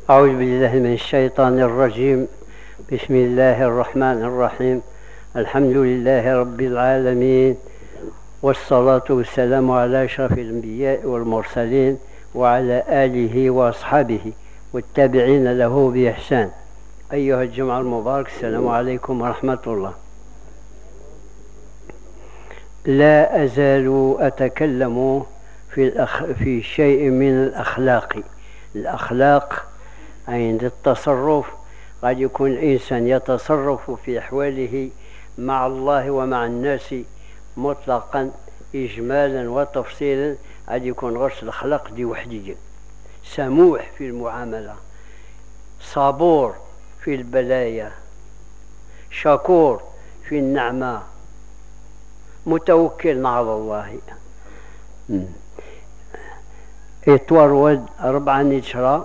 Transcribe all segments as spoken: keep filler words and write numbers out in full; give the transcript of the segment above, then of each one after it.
أعوذ بالله من الشيطان الرجيم. بسم الله الرحمن الرحيم. الحمد لله رب العالمين، والصلاة والسلام على أشرف الأنبياء والمرسلين وعلى آله وأصحابه والتابعين له بإحسان. أيها الجمعة المبارك، السلام عليكم ورحمة الله. لا أزال أتكلم في, الأخ... في شيء من الأخلاق. الأخلاق عند التصرف، قد يكون الإنسان يتصرف في أحواله مع الله ومع الناس مطلقا إجمالا وتفصيلا، قد يكون غرس الأخلاق دي وحدية، سموح في المعاملة، صبور في البلايا، شكور في النعمة، متوكل على الله. إطوار ود أربعة نشرة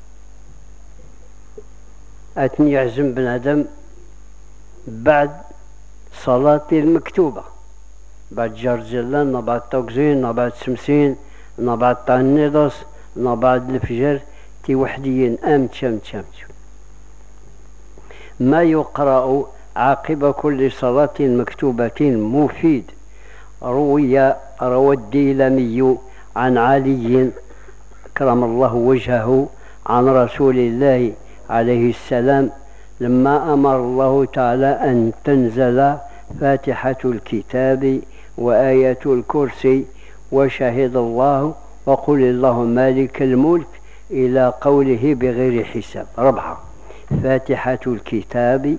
أتني يعزم بنادم بعد صلاة المكتوبة، بعد جرجلان، بعد توكزين، بعد سمسين، بعد طانيدوس، بعد الفجر، تي وحديين أم تشم تشم. ما يقرأ عقب كل صلاة مكتوبة مفيد. روي روى الديلمي عن علي كرم الله وجهه عن رسول الله عليه السلام لما أمر الله تعالى أن تنزل فاتحة الكتاب وآية الكرسي وشهد الله وقل اللهم مالك الملك إلى قوله بغير حساب. ربعة: فاتحة الكتاب،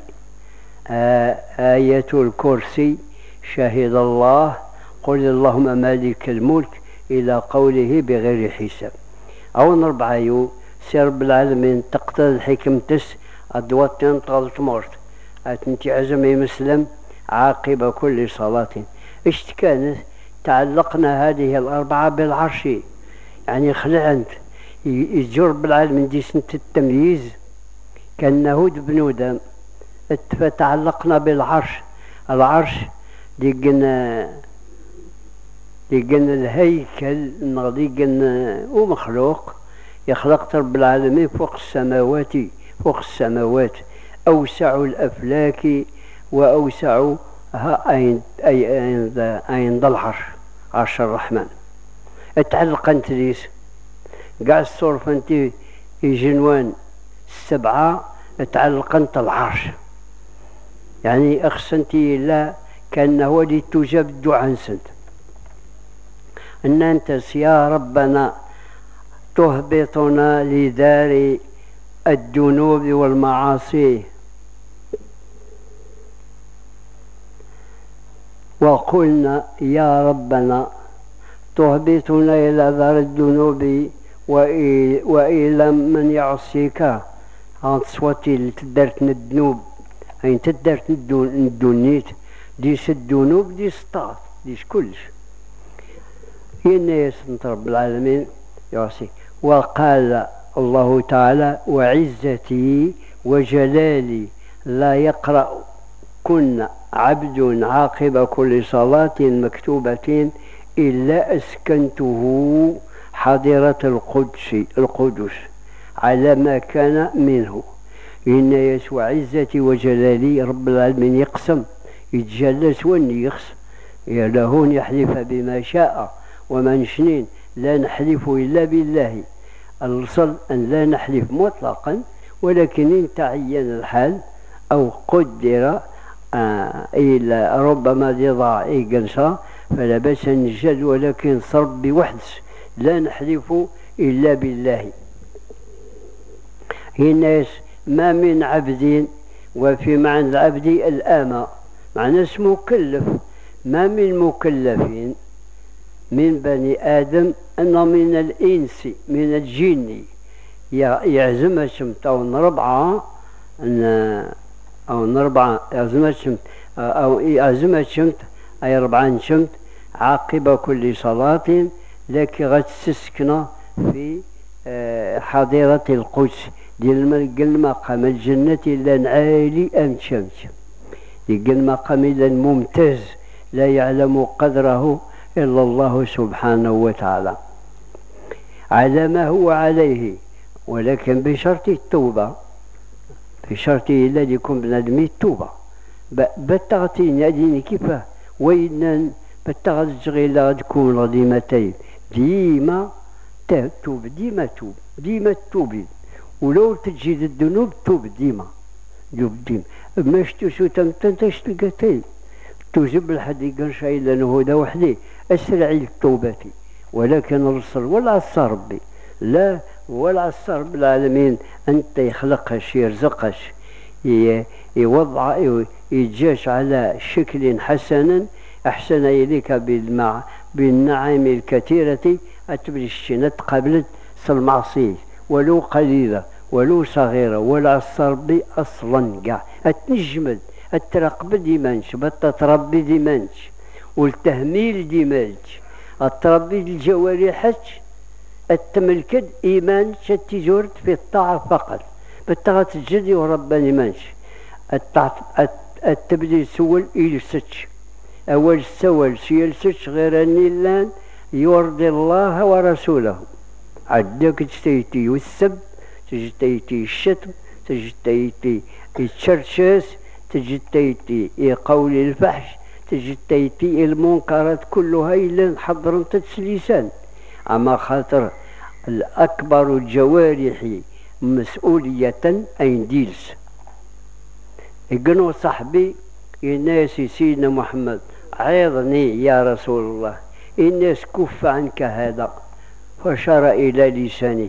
آية الكرسي، شهد الله، قل اللهم مالك الملك إلى قوله بغير حساب. أو نربعة يو سير بالعالمين تقتل الحكم تس أدواتين طالت مرت أتنتي عزمي مسلم عاقب كل صلاة. إيش كانت؟ تعلقنا هذه الأربعة بالعرش، يعني خلعنت يجر بالعالمين دي سنة التمييز كالنهود بنودم، فتعلقنا بالعرش. العرش دي قلنا دي قلنا الهيكل دي قلنا ومخلوق يخلق رب العالمين فوق السماوات، فوق السماوات أوسع الأفلاك وأوسع أين أين أين ذا العرش، عرش الرحمن. اتعلق انت ليس قاع الصرف انت جنوان السبعة، اتعلق انت العرش، يعني اخسنتي لا كان هو اللي تجاب الدعاء سنت ان انت يا ربنا تهبطنا لدار الذنوب والمعاصي، وقلنا يا ربنا تهبطنا إلى دار الذنوب وإلى من يعصيك. هانت صوتي تدرت الذنوب، أين تدرت الدنيت ديس الذنوب ديس الطاعات ديس كلش. هنا يسنت رب العالمين يعصي. وقال الله تعالى وعزتي وجلالي لا يقرأ كن عبد عاقب كل صلاة مكتوبة إلا أسكنته حضرة القدس القدس على ما كان منه. إن يسوع عزتي وجلالي رب العالمين يقسم يتجلس واني يقسم يلهون يحلف بما شاء ومن شنين لا نحلف إلا بالله. الأصل أن لا نحلف مطلقا، ولكن إن تعين الحال أو قدر آه إلا ربما ضاع قنصة فلا بأس نجد، ولكن صرب بوحدس لا نحلف إلا بالله. هنا ما من عبد، وفي معنى العبد الآمة، معنى اسمه مكلف. ما من مكلفين من بني آدم أنه من الإنس من الجن يعزم شمت أو نربعة أو نربعة يعزم شمت أو يعزم شمت أي ربعان شمت عاقب كل صلاة لك غتسسكنا في حضيرة القدس ديال المقام الجنة لان عالي أم شمس، ديال المقام لان ممتاز لا يعلم قدره إلا الله سبحانه وتعالى. على ما هو عليه ولكن بشرط التوبة، بشرط إلا يكون بنادم التوبة. بتغتين أديني كيفاه وين بتغت غير تكون غادي تايب ديما توب، ديما توب، ديما توبي، ولو تجد الذنوب توب ديما، توب ديما. ماش تسو تمتنتش تلقى تايب توجب الحديقة شاي لأنه هدى وحدي أسرعي للتوبة. ولكن الرسل ولا عصى ربي، لا ولا عصى رب العالمين أنت يخلقش يرزقش يوضع يجاش على شكل حسن أحسن إليك بالمع بالنعم الكثيرة أتبرشنت قبلت المعصية ولو قليلة ولو صغيرة، ولا عصى ربي أصلا كاع أتنجمد الترقب ديمانش بتتربي ديمانش والتهميل ديمانش التربي الجوارحك التملكد إيمانش التجورت في الطاعة فقط بتغت الجدي ورباني مانش التبديل سول إلسك أول سول سيلسك غير أني لان يرضي الله ورسوله. عدك تجتيتي والسب، تجتيتي الشتم، تجتيتي التشرشاس، تجتيتي قول الفحش، تجتيتي المنكرات كلها إلا حضر تتسليسان. أما خاطر الأكبر الجوارح مسؤولية أين ديلس يقنو صاحبي الناس سيدنا محمد عيضني يا رسول الله الناس كف عنك هذا، فشار إلى لسانه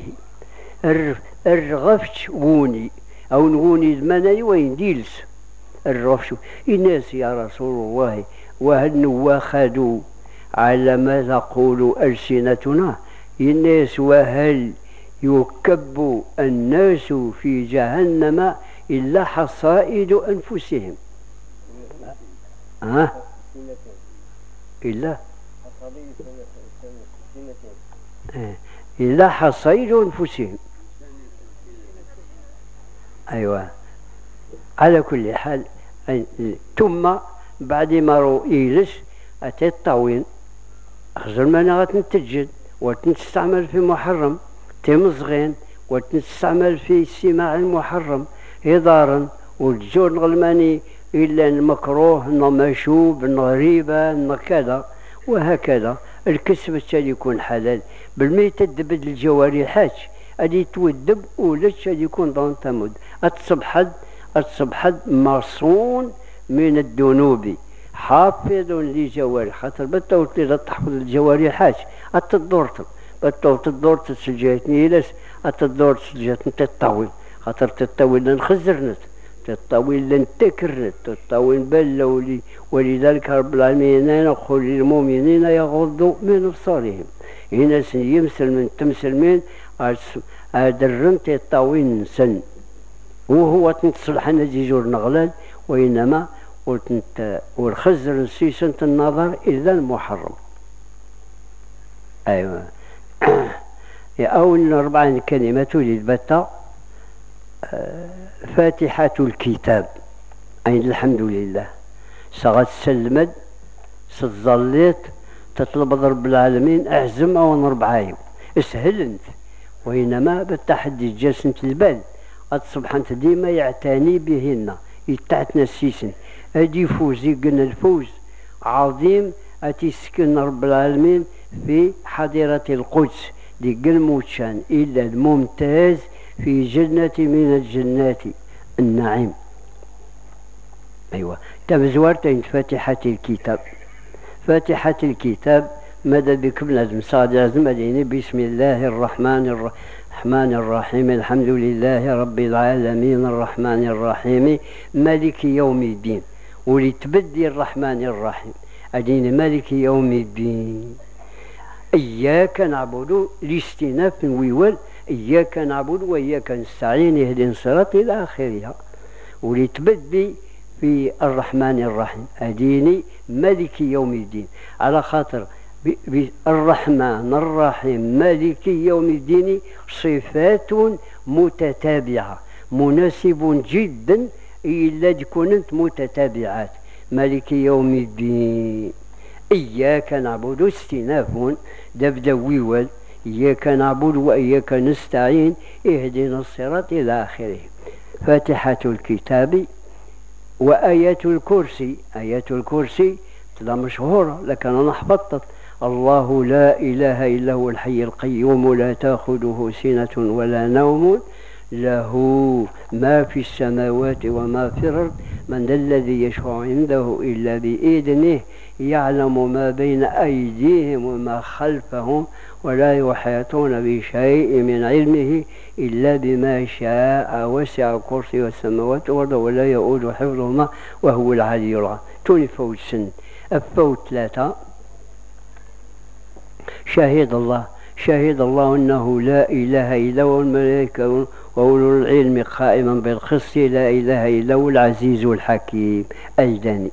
الرغفت ووني أو نغوني زماني وين ديلس الرغفت الناس يا رسول الله وهل نواخذوا على ما تقول ألسنتنا الناس وهل يكب الناس في جهنم إلا حصائد أنفسهم. ها؟ إلا إلا حصائد أنفسهم. أيوة. على كل حال ثم بعد ما رو إيلس أتى الطاوين أخزر ما غتنتجد وتستعمل في محرم تمزغين وتستعمل في استماع المحرم إضارا والجور الغلماني إلا المكروه مشوب غريبة كذا وهكذا. الكسب التالي يكون حلال بالميت تدبد الجوارحات أدي تودب ولش أدي يكون ضان تمد أتصبحد أتصبحد مصون من الذنوب حافظ لجوارح خاطر بتوت لي تحفظ الجوارحات أتدورت بتوت الدور تسجيتني لس أتدور تسجيتني تطاوي خاطر تطاوي لن خزرنت تطاوي لن تكرنت تطاوي بل ولي ولذلك رب العالمين نقول للمؤمنين يغضوا من أبصارهم هنا يمثل من تمثل من أدرنت تطاوي سن وهو تنتصلح نجيجور نغلال وإنما والخزر سيسنة النظر إلا المحرم. أيوة. أول أربع كلمات للبتة فاتحة الكتاب أي الحمد لله صغت سلمد ستظليت تطلب رب العالمين أعزم أو نربعايو اسهل انت وإنما بالتحدي جاسنة البال سبحانه ديما يعتني بهن يتعتنا السيسن أدي فوزي قلنا الفوز عظيم أتسكن رب العالمين في حضيرة القدس لقل موتشان إلا الممتاز في جنة من الجنات النعيم. أيوة. تبزورتين فاتحة الكتاب فاتحة الكتاب ماذا بكم لازم صاد لازم أديني بسم الله الرحمن الرحمن الرحيم الحمد لله رب العالمين الرحمن الرحيم مالك يوم الدين ولتبدي الرحمن الرحيم أديني مالك يوم الدين إياك نعبد لاستئناف ويول إياك نعبد وإياك نستعين اهدنا الصراط إلى آخرها ولتبدي في الرحمن الرحيم أديني مالك يوم الدين على خاطر الرحمن الرحيم مالك يوم الدين صفات متتابعة مناسب جدا إلا تكون متتابعات مالك يوم الدين إياك نعبد استئناف دبدا ويول إياك نعبد وإياك نستعين اهدنا الصراط إلى آخره. فاتحة الكتاب وآية الكرسي. آية الكرسي لا مشهورة لكن أنا حفظت: الله لا إله إلا هو الحي القيوم لا تأخذه سنة ولا نوم له ما في السماوات وما في الأرض من ذا الذي يشفع عنده إلا بإذنه يعلم ما بين أيديهم وما خلفهم ولا يحيطون بشيء من علمه إلا بما شاء وسع كرسي السماوات والأرض ولا يؤود حفظهما وهو العلي العظيم. توني فوت سن أفوت ثلاثة: شهد الله شهد الله أنه لا إله إلا هو الملائكة وأولو العلم قائما بالقسط لا إله إلا هو العزيز الحكيم. أجدني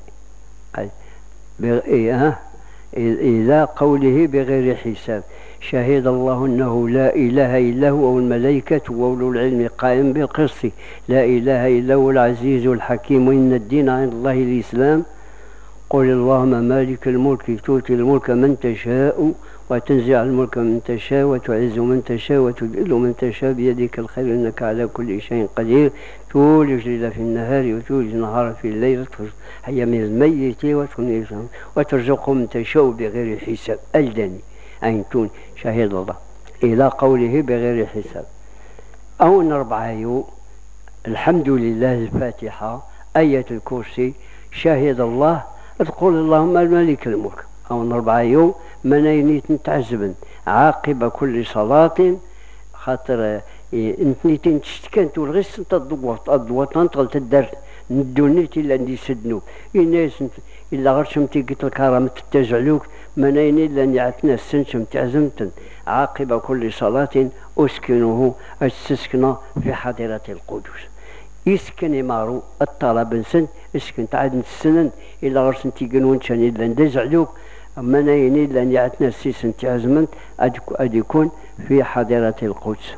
إلى قوله بغير حساب. شهد الله أنه لا إله إلا هو والملائكة وأولو العلم قائم بالقسط لا إله إلا هو العزيز الحكيم وإن الدين عند الله الإسلام. قل اللهم مالك الملك تؤتي الملك من تشاء وتنزع الملك من تشاء وتعز من تشاء وتذل من تشاء بيدك الخير إنك على كل شيء قدير تولج الليل في النهار وتولج النهار في الليل حي من الميت وترزق من تشاء بغير حساب. أجدني أنتون شهد الله إلى قوله بغير حساب. أو نربعه الحمد لله الفاتحة آية الكرسي شهد الله تقول اللهم الملك الملك. أو نربعه مناينيت نتعزبن عاقب كل صلاة خاطر انتنيتين تشتكنت والغس انت الضوات الضوات نتغل تدر ندونيت إلا ندي سدنو الناس إلا غير شمتي قلت الكرامة تتجعلوك منايني إلا نعتنا السن شمتي عزمتن عاقب كل صلاة أسكنه استسكن في حضرة القدس. يسكن مارو الطلب نسن اسكن تعاد نسنن إلا غير شمتي قنون شان إلا ندزعلوك منايني إلا نعتنا السيسن تعزمن أد يكون في حضرة القدس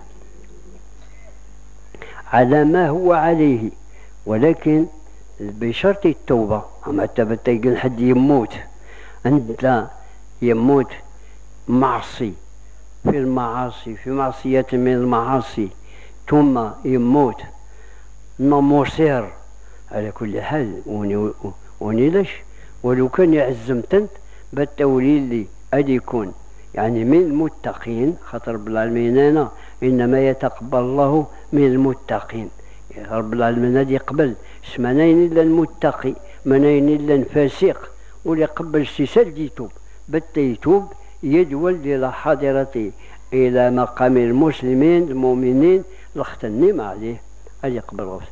على ما هو عليه ولكن بشرط التوبة. أما تبتيقن حد يموت أنت يموت معصي في المعاصي في معصية من المعاصي ثم يموت مصير على كل حال وني ليش ولو كان يعزمتنت بالتولي اللي أدي يكون يعني من المتقين خاطر رب العالمين أنا إنما يتقبل الله من المتقين. رب العالمين هذا يقبل منين إلا المتقي منين إلا الفاسق واللي قبل سيسال يتوب بت يتوب يدول إلى حضرتي إلى مقام المسلمين المؤمنين لختنم عليه هذا يقبل غفل.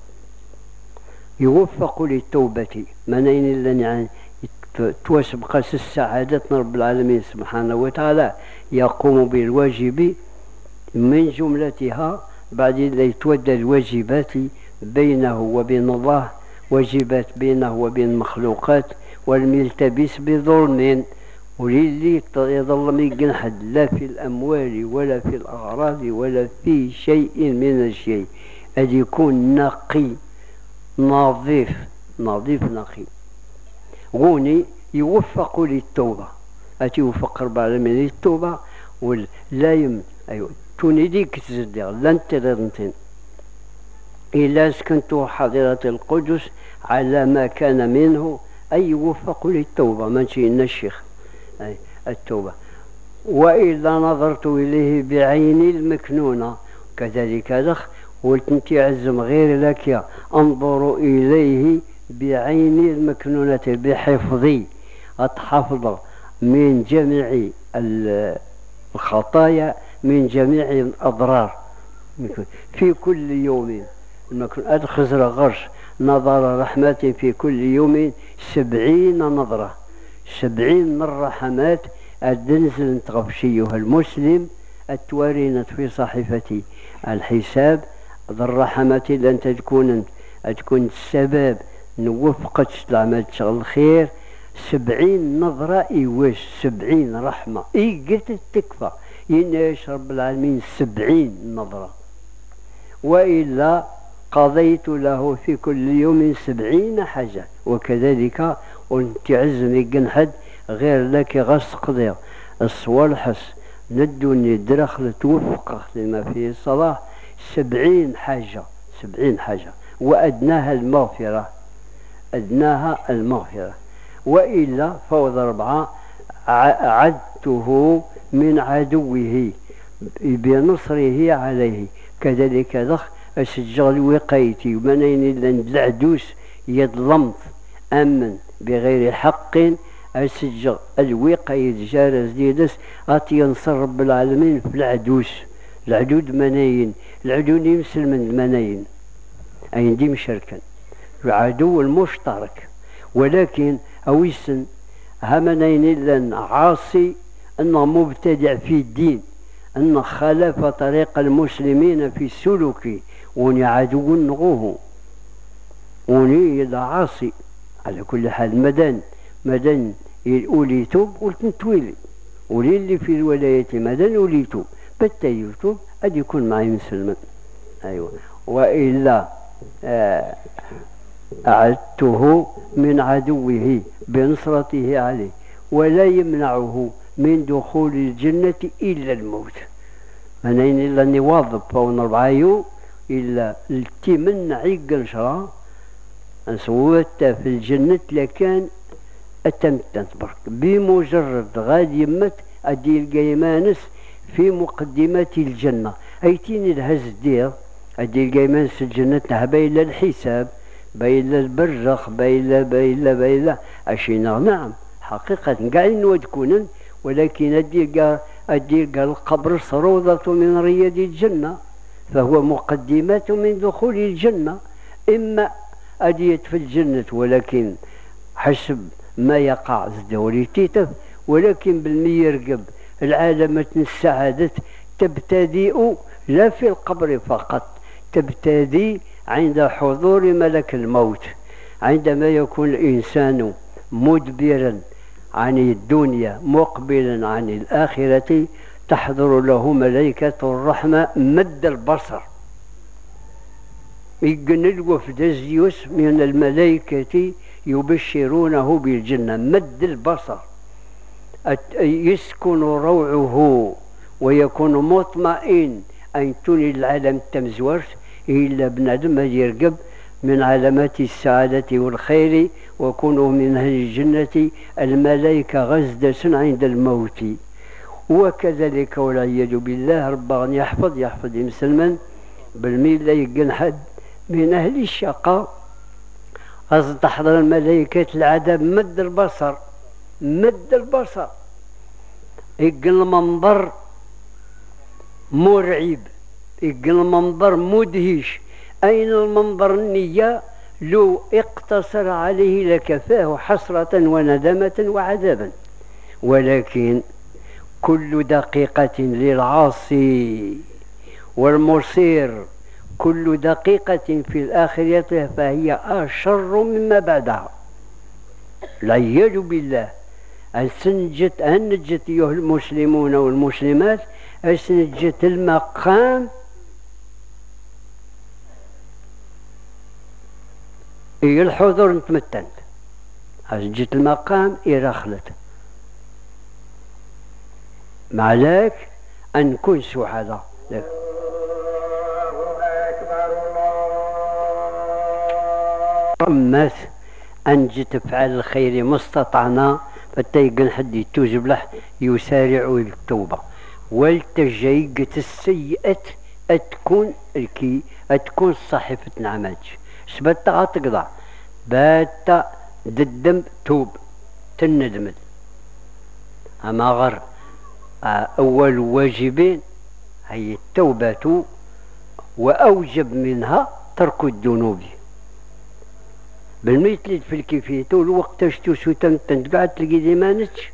يوفق للتوبة منين إلا يعني تواسب قاس السعادة رب العالمين سبحانه وتعالى يقوم بالواجب من جملتها بعد ذلك يتودى الواجبات بينه وبين الله واجبات بينه وبين المخلوقات والملتبس بظلم وللي يظل يقن حد لا في الأموال ولا في الأغراض ولا في شيء من الشيء أن يكون نقي نظيف نظيف نقي. غوني يوفق للتوبة أتي يوفق رب العالمين للتوبة ولا يم أيوة توني ديك تزدغ لن تردنتين إلا سكنت حضرة القدس على ما كان منه أي يوفق للتوبة ماشي إن الشيخ أي التوبة. وإذا نظرت إليه بعيني المكنونة كذلك دخ قلت عزم غير لك أنظر إليه بعيني المكنونة بحفظي أتحفظ من جميع الخطايا من جميع الأضرار في كل يوم أدخزر غرش نظر رحمة في كل يوم سبعين نظرة سبعين من رحمات الدنزل تغفشيها المسلم التوارينة في صحيفة الحساب الرحمة لن تكون تكون السبب نوفقت العمل شغل الخير سبعين نظرة إيواش سبعين رحمة إي قلت تكفى يناش رب العالمين سبعين نظرة وإلا قضيت له في كل يوم سبعين حاجة. وكذلك وانت عزمي قنحد غير لك غس قضية الصوالحس ندوني درخل توفق لما فيه الصلاح سبعين حاجة سبعين حاجة، وأدناها المغفرة، أدناها المغفرة، وإلا فوض أربعة عدته من عدوه بنصره عليه. كذلك ذخ الشجر وقيتي ومنين لن العدوس يظلمت أمن بغير حق السجغ الوقاية جارز ديدس غاتي ينصر رب العالمين في العدوس. العدود مناين، العدود يمثل من المناين أي دي مشاركا العدو المشترك، ولكن أويسن همنين لن عاصي أنه مبتدع في الدين، أن خالف طريق المسلمين في السلوك، وني عدو نغوه وني إذا عاصي. على كل حال مدن مدن يقول يتوب قلت نتويلي، ولي اللي في الولاية مدن ولي يتوب بالتالي يتوب قد يكون معي مسلما. أيوة، وإلا آه أعدته من عدوه بنصرته عليه، ولا يمنعه من دخول الجنة إلا الموت. منين إلا نواظب فون ربعايو إلا التمنع يقنشرا نصوت في الجنة لكان أتمتن برك بمجرد غادي يمت أدي القيمانس في مقدمة الجنة. أيتين الهز دير أدي القيمانس الجنة بين الحساب بين البرزخ بين بين بين أشينا. نعم حقيقة قاعدين ودكونا، ولكن أدي أدي القبر صروضة من رياض الجنة، فهو مقدمة من دخول الجنة. إما أديت في الجنة ولكن حسب ما يقع زدوري تيتف، ولكن بالميرقب العالمة السعادة تبتدئ لا في القبر فقط، تبتدي عند حضور ملك الموت. عندما يكون الإنسان مدبرا عن الدنيا مقبلا عن الآخرة تحضر له ملائكة الرحمة مد البصر. يقن الوفد الزيوس من الملائكة يبشرونه بالجنة مد البصر، يسكن روعه ويكون مطمئن أن تني العالم تمزورت إلا بنادم يرقب من علامات السعادة والخير، وكونوا من أهل الجنة الملائكة غزدة عند الموت. وكذلك والعياذ بالله ربنا يحفظ يحفظ مسلما بالميل لا يقن حد من أهل الشقاء قصد تحضر الملائكة العذاب مد البصر مد البصر. يقن المنظر مرعب، يقن المنظر مدهش. أين المنظر النية لو اقتصر عليه لكفاه حسرة وندمة وعذابا. ولكن كل دقيقة للعاصي والمصير كل دقيقة في الآخرة فهي أشر مما بعدها العياذ بالله. أسنجت أنجت أيها المسلمون والمسلمات أسنجت المقام إيه الحضور نتمتن أسنجت المقام إيه رخلت معلاك أن نكون سعداء. رمت أن تفعل الخير مستطعنا فتيقن حد يتوجب له يسارع التوبة، والتجيقة السيئة أتكون الكي أتكون صحيفة نعمات سبت غتقضع بات ددم توب تندمد. أما غر أول واجبين هي التوبة، وأوجب منها ترك الذنوب. بالمثل في الكيفية والوقت اشتوسو تمتن قاعد تلقي ديمانتش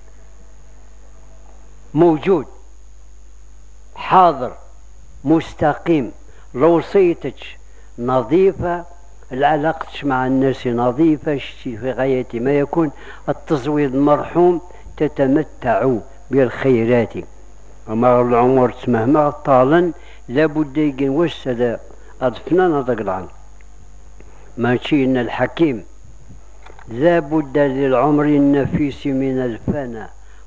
موجود حاضر مستقيم، لو صيتش نظيفة، العلاقتش مع الناس نظيفة، في غاية ما يكون التزويد مرحوم، تتمتع بالخيرات. وما العمر مهما طالا لابد يقن وسد أضفنا نضق عنه. ماشي إن الحكيم لابد للعمر النفيس من الفنا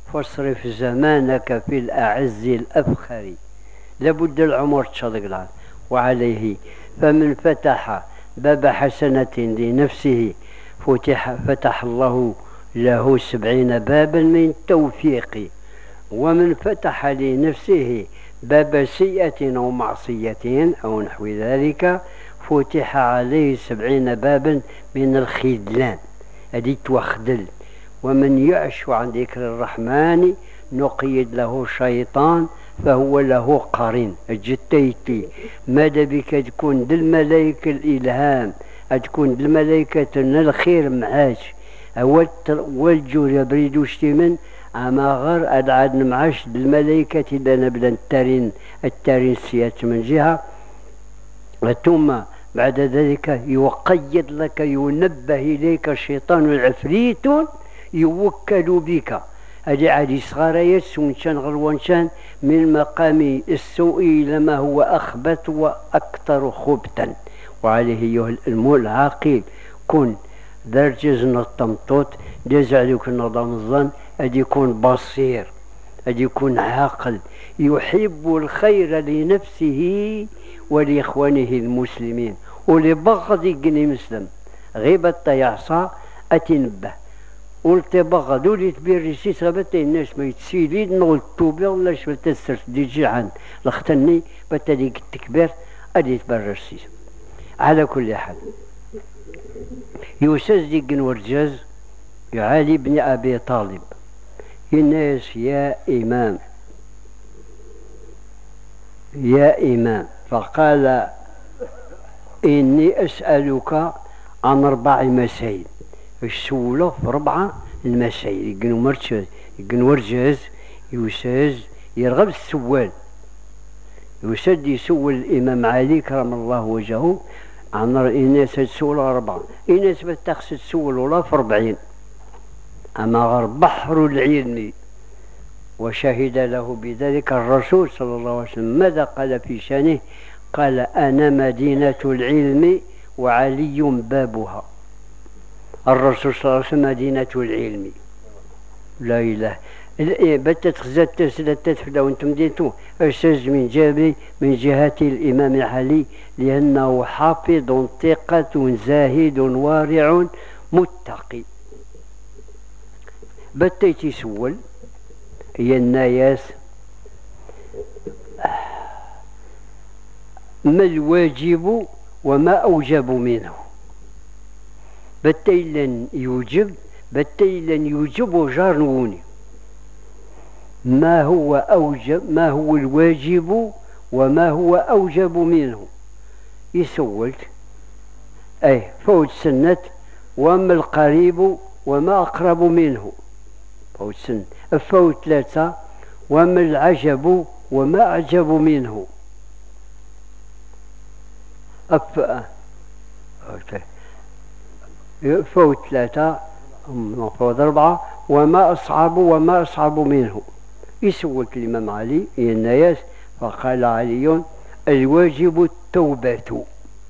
فاصرف زمانك في الأعز الأفخر. لابد العمر تشغل. وعليه فمن فتح باب حسنة لنفسه فتح, فتح الله له سبعين بابا من التوفيق، ومن فتح لنفسه باب سيئة أو معصية أو نحو ذلك فتح عليه سبعين بابا من الخذلان. هذه توخدل. ومن يعش عن ذكر الرحمن نقيد له شيطان فهو له قرين. الجتيتي ماذا بك تكون للملائكة الإلهام، تكون للملائكة الخير معاش والجور يبريد وشتمن أما غير أدعاد معاش الملائكة إلا نبدا التارين التارين سيات من جهة، ثم بعد ذلك يقيد لك ينبه إليك الشيطان والعفريت يوكل بك. هذه عادي صغاريات ونشان غلوانشان من مقام السوء إلى ما هو أخبث وأكثر خبثا. وعليه أيها المول العاقل كن درجز الطمطوط داز عليك النظام الظن أدي يكون بصير، أدي يكون عاقل يحب الخير لنفسه ولإخوانه المسلمين ولبغض يقني مسلم غيبة يعصى أتنبه ولتبغض ولي تبير ريسيس غبتا الناس ما يتسيليد نقول توبي ولا شفت السرس دي جيعان لختني بتالي التكبير أدي تبرر السيس. على كل حال يوسز ديقن ورجاز يا علي بن أبي طالب الناس يا إمام يا إمام فقال إني أسألك عن أربع مسائل. السولة في ربعة المسائل يقنوا مرتشاز يقنوا ورجاز يوساز يرغب السوال يوسد يسول الإمام علي كرم الله وجهه عن الناس تسول أربعة. الناس بتخص تسول ولا في أربعين أما غير بحر العلم. وشهد له بذلك الرسول صلى الله عليه وسلم. ماذا قال في شأنه؟ قال أنا مدينة العلم وعلي بابها. الرسول صلى الله عليه وسلم مدينة العلم. لا إله بتت خزات تسلتت فلا وانتم ديتو أستاذ من جابي من جهة الإمام علي لأنه حافظ ثقة زاهد وارع متقي. بتيت يسول هي الناياس ما الواجب وما أوجب منه. بتيلا يوجب بتيلا يوجب جارنوني ما هو أوجب ما هو الواجب وما هو أوجب منه. يسولت أي فوت سنة وما القريب وما أقرب منه. فوت سنة فوت ثلاثة وما العجب وما أعجب منه. أف فوت ثلاثة فوت أربعة وما أصعب وما أصعب منه. يسولت الإمام علي يا الناس فقال علي الواجب التوبة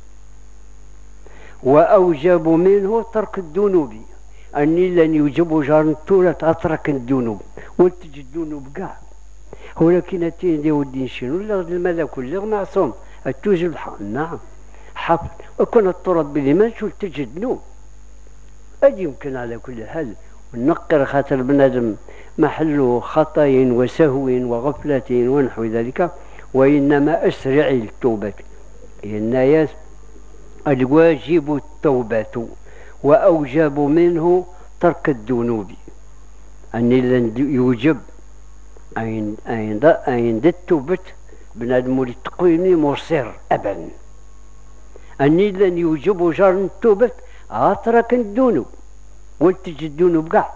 وأوجب منه ترك الذنوب. أني لن يوجب جار التورة أترك الذنوب وتجد الذنوب كاع ولكن التين دي ودين شنو ولا الملك ولا معصوم التوجب الحق نعم حفظ وكون التراب بالإيمان شو تجد ذنوب. أدي يمكن على كل حال ونقر خاطر بنادم محل خطأ وسهو وغفلة ونحو ذلك وإنما أسرع التوبة. الناس الواجب التوبة وأوجب منه ترك الذنوب. أني لن يوجب عند التوبة بنادم التقويم مصر أبدا. أني لن يوجب جار التوبة أترك الذنوب وتجد الذنوب كاع.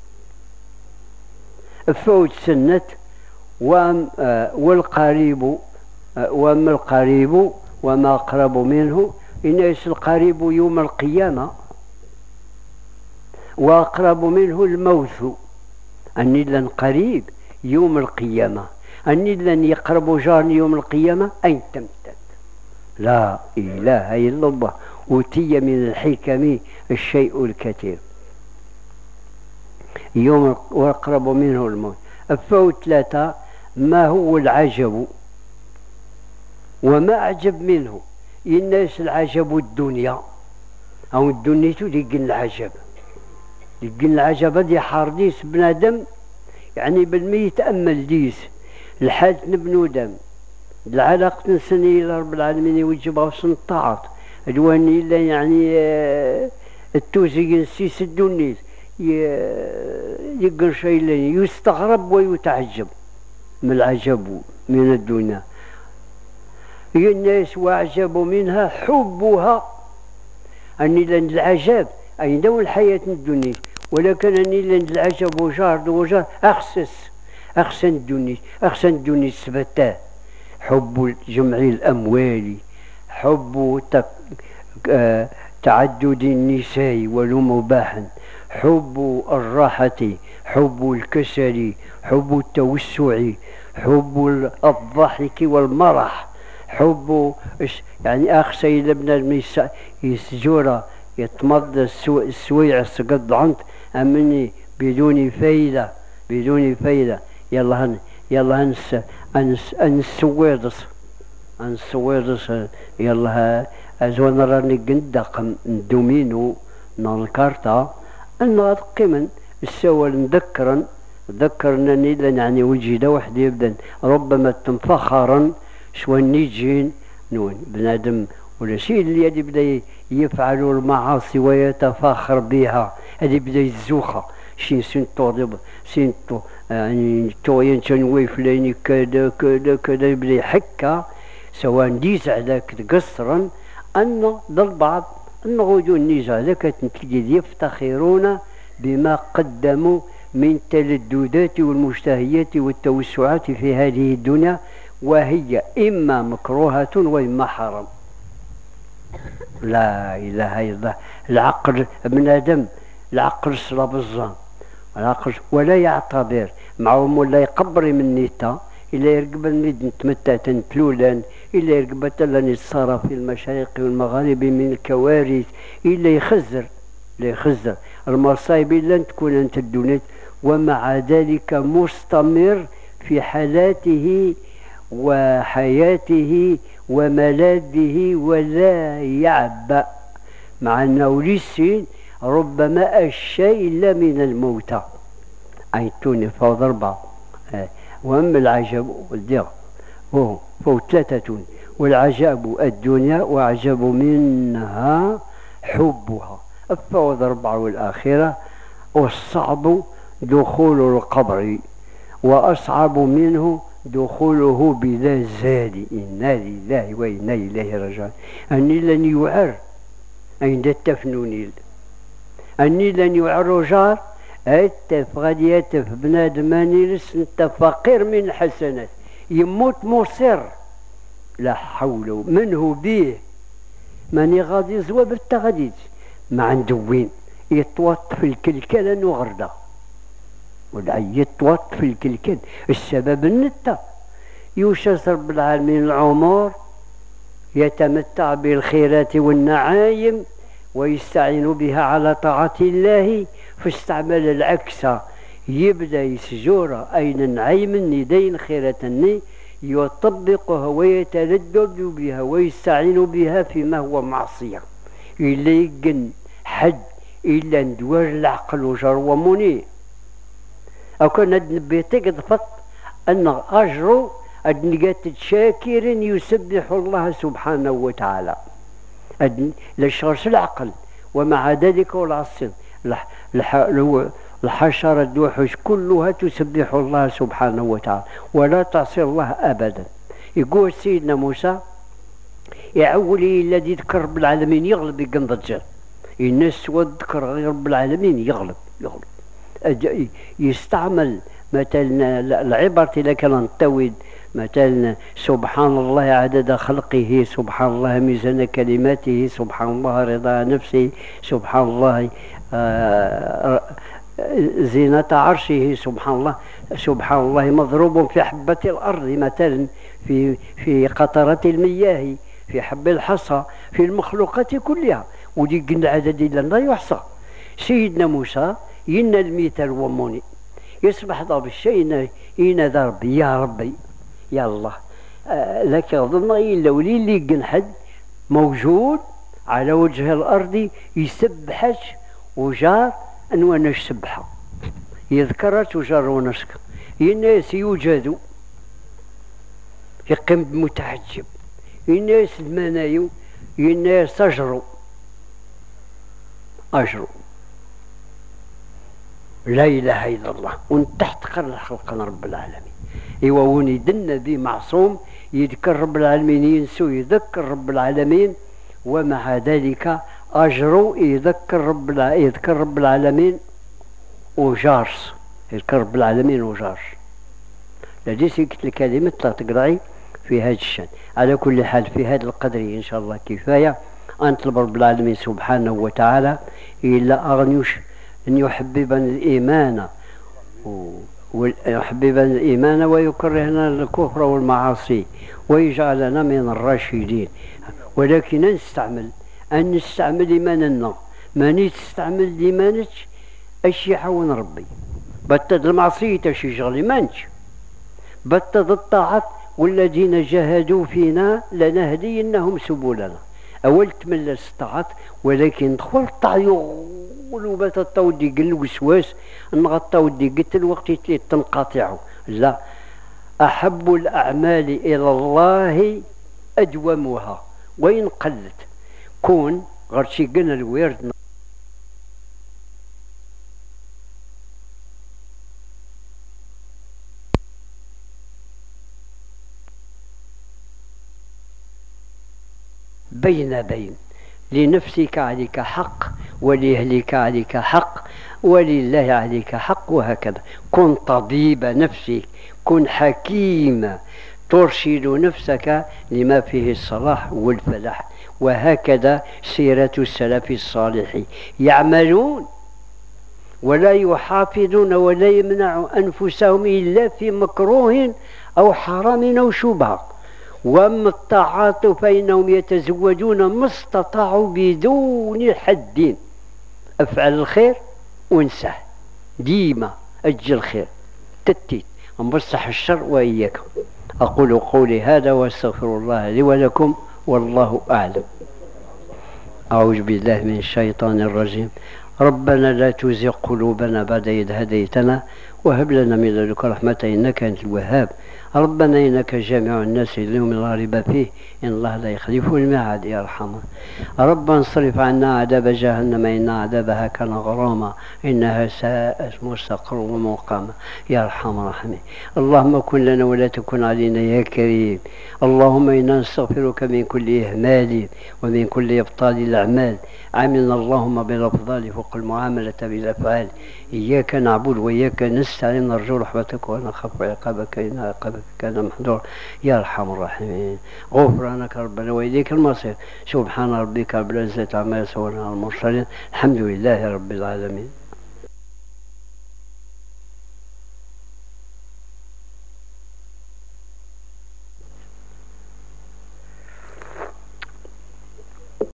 فوت سنة والقريب وما القريب وما أقرب منه. إنس القريب يوم القيامة وأقرب منه الموت. أني لن قريب يوم القيامة أني لن يقرب جارني يوم القيامة أين تمتد. لا إله إلا الله أوتي من الحكم الشيء الكثير. يوم ويقرب منه الموت. الفوت ثلاثة: ما هو العجب وما أعجب منه. الناس العجب الدنيا أو الدنيا تدقن العجب، دقن العجب هذه حارديس بنادم، يعني بالمي يتأمل ديس الحاج بنودم العلاقة نسني إلى رب العالمين يوجبها وسن الطاعات الواني إلا يعني التوزي نسيس الدنيا يقن شيء يستغرب ويتعجب من العجب من الدنيا. هي الناس وأعجب منها حبها، أني لأن العجب أي دون الحياة الدنيا، ولكن أني لأن العجب وجار وجار أخسس أحسن الدنيا أحسن الدنيا سبتاه. حب جمع الأموال، حب تعدد النساء ولو مباحا، حب الراحة، حب الكسل، حب التوسع، حب الضحك والمرح، حب يعني أخشى إلى ابن يسجورة يتمضى السويع سقط عنت أمني بدون فايدة بدون فايدة. يلا هن يلا هنس أنس أنسويدس أنسويدس يلا أزون راني قندق ندومينو نالكارتا أن قيما السوال نذكرا ذكرنني لن يعني وجد وحدي يبدا ربما تنفخرا شوى نيجين نون بنادم ولا شيء اللي يدي بدا يفعل المعاصي ويتفاخر بها، هذه بدا يزوخها شي سنتو سنتو يعني توين تنوي فلاني كذا كذا كذا يبدا يحكى سواء ديز عليك قصرا أن البعض أن غدو النزاع ذاك تلقي يفتخرون بما قدموا من تلذذات والمشتهيات والتوسعات في هذه الدنيا، وهي إما مكروهة وإما حرام. لا إله إلا الله. العقل ابن آدم العقل صلاب الظن العقل ولا يعتبر معهم ولا يقبر من نيتا إلا يرقب نتمتع تنتلولا، إلا يرقب لن يتصرف في المشارق والمغارب من الكوارث، إلا يخزر لا يخزر المصايب لن تكون أنت الدنيا، ومع ذلك مستمر في حالاته وحياته وملاذه ولا يعبأ، مع أنه لسين ربما الشيء إلا من الموتى. أيتوني فوض أربعة. وأما العجب والدغ وهو فهو ثلاثة: والعجب الدنيا وأعجب منها حبها. الفوض أربعة والآخرة: والصعب دخول القبر وأصعب منه دخوله بلا زاد. إنا لله وإنا إليه راجعون. أني لن يعر عند التفنون، أني لن يعر جار أتف غادي يتف بنادم يرس أنت فقير من الحسنات يموت مصر لا حول منه به ماني غادي زوا بالتغديد ما عنده وين يتوط في الكلكلة وغرده ولا يتوط في الكلكل. السبب النتا يوشس رب العالمين العمر يتمتع بالخيرات والنعايم ويستعين بها على طاعة الله، فاستعمل العكس يبدا يسجور أين نعيم ندين خيرة يطبقها ويتلذذ بها ويستعين بها فيما هو معصية، إلا يقن حد إلا ندور العقل وجر ومني. أو كان نبي تقضفط أن أجر أدنقات شاكر يسبح الله سبحانه وتعالى لشرس العقل. ومع ذلك والعصر الحشرة الوحوش كلها تسبح الله سبحانه وتعالى ولا تعصي الله أبدا. يقول سيدنا موسى: يا أولي الذي ذكر رب العالمين يغلب يقنضجر الناس وذكر رب العالمين يغلب يغلب. يستعمل مثلا العبرة إذا كان نطود مثلا سبحان الله عدد خلقه، سبحان الله ميزان كلماته، سبحان الله رضا نفسه، سبحان الله آه زينة عرشه، سبحان الله سبحان الله مضروب في حبة الأرض مثلا، في في قطرة المياه، في حب الحصى، في المخلوقات كلها، ودي قلنا عدد لا يحصى. سيدنا موسى ينا المثال وموني يصبح ضرب الشيء ينادى ربي يا ربي يا الله. آه لك أظن إلا ولي اللي جنحد موجود على وجه الأرض يسبحش وجار أن ونش سبحة يذكرت وجار ونسك الناس يوجدوا يقيم متعجب الناس المنايو الناس أجروا أجروا لا إله إلا الله ونتحت قرن خلقنا رب العالمين. إيوا ونيد النبي معصوم يذكر رب العالمين ينسو يذكر رب العالمين ومع ذلك أجروا يذكر رب الع... يذكر رب العالمين وجارس يذكر رب العالمين وجارس. لدي سكت الكلمة لا تقرأي في هذا الشأن. على كل حال في هذا القدر إن شاء الله كفاية. أنطلب رب العالمين سبحانه وتعالى إلا أغنيوش أن يحببنا الإيمان ويحببنا الإيمان ويكرهنا الكفر والمعاصي ويجعلنا من الراشدين. ولكن نستعمل أن نستعمل إيماننا ما نستعمل إيمانك أشي يحاول ربي بتد المعصية أشي شغل إيمانك بتد الطاعات والذين جاهدوا فينا لنهدينهم سبلنا. أول تملى الطاعات ولكن دخل الطعيون وبات الطاودي قل الوسواس نغطى ودي قلت الوقت تنقطعوا. لا، أحب الأعمال إلى الله أدومها وإن قلت. كون غير قلنا الورد بين بين لنفسك عليك حق ولأهلك عليك حق ولله عليك حق وهكذا. كن طبيب نفسك كن حكيم ترشد نفسك لما فيه الصلاح والفلاح. وهكذا سيرة السلف الصالح يعملون ولا يحافظون ولا يمنع أنفسهم إلا في مكروه أو حرام أو شبهة. وأما الطاعات فإنهم يتزودون ما استطاعوا بدون حد. أفعل الخير وانساه ديما أجل الخير تتيت ومصح الشر وإياكم. أقول قولي هذا وأستغفر الله لي ولكم والله أعلم. أعوذ بالله من الشيطان الرجيم. ربنا لا تزغ قلوبنا بعد إذ هديتنا وهب لنا من لدنك رحمة إنك أنت الوهاب. ربنا إنك جامع الناس ليوم لا ريب فيه إن الله لا يخلف الميعاد يا أرحمه. ربنا اصرف عنا عذاب جهنم إن عذابها كان غراما إنها ساءت مستقرا ومقاما يا أرحم الراحمين. اللهم كن لنا ولا تكن علينا يا كريم. اللهم إنا نستغفرك من كل إهمال ومن كل إبطال الأعمال. عاملنا اللهم بالأفضال فوق المعاملة بالأفعال. إياك نعبد وإياك نستعين نرجو رحمتك ونخاف عقابك إن عقابك كان محذور يا أرحم الراحمين. غفرانك ربنا وإليك المصير. سبحان ربك رب العزة عما يصفون المرسلين الحمد لله رب العالمين.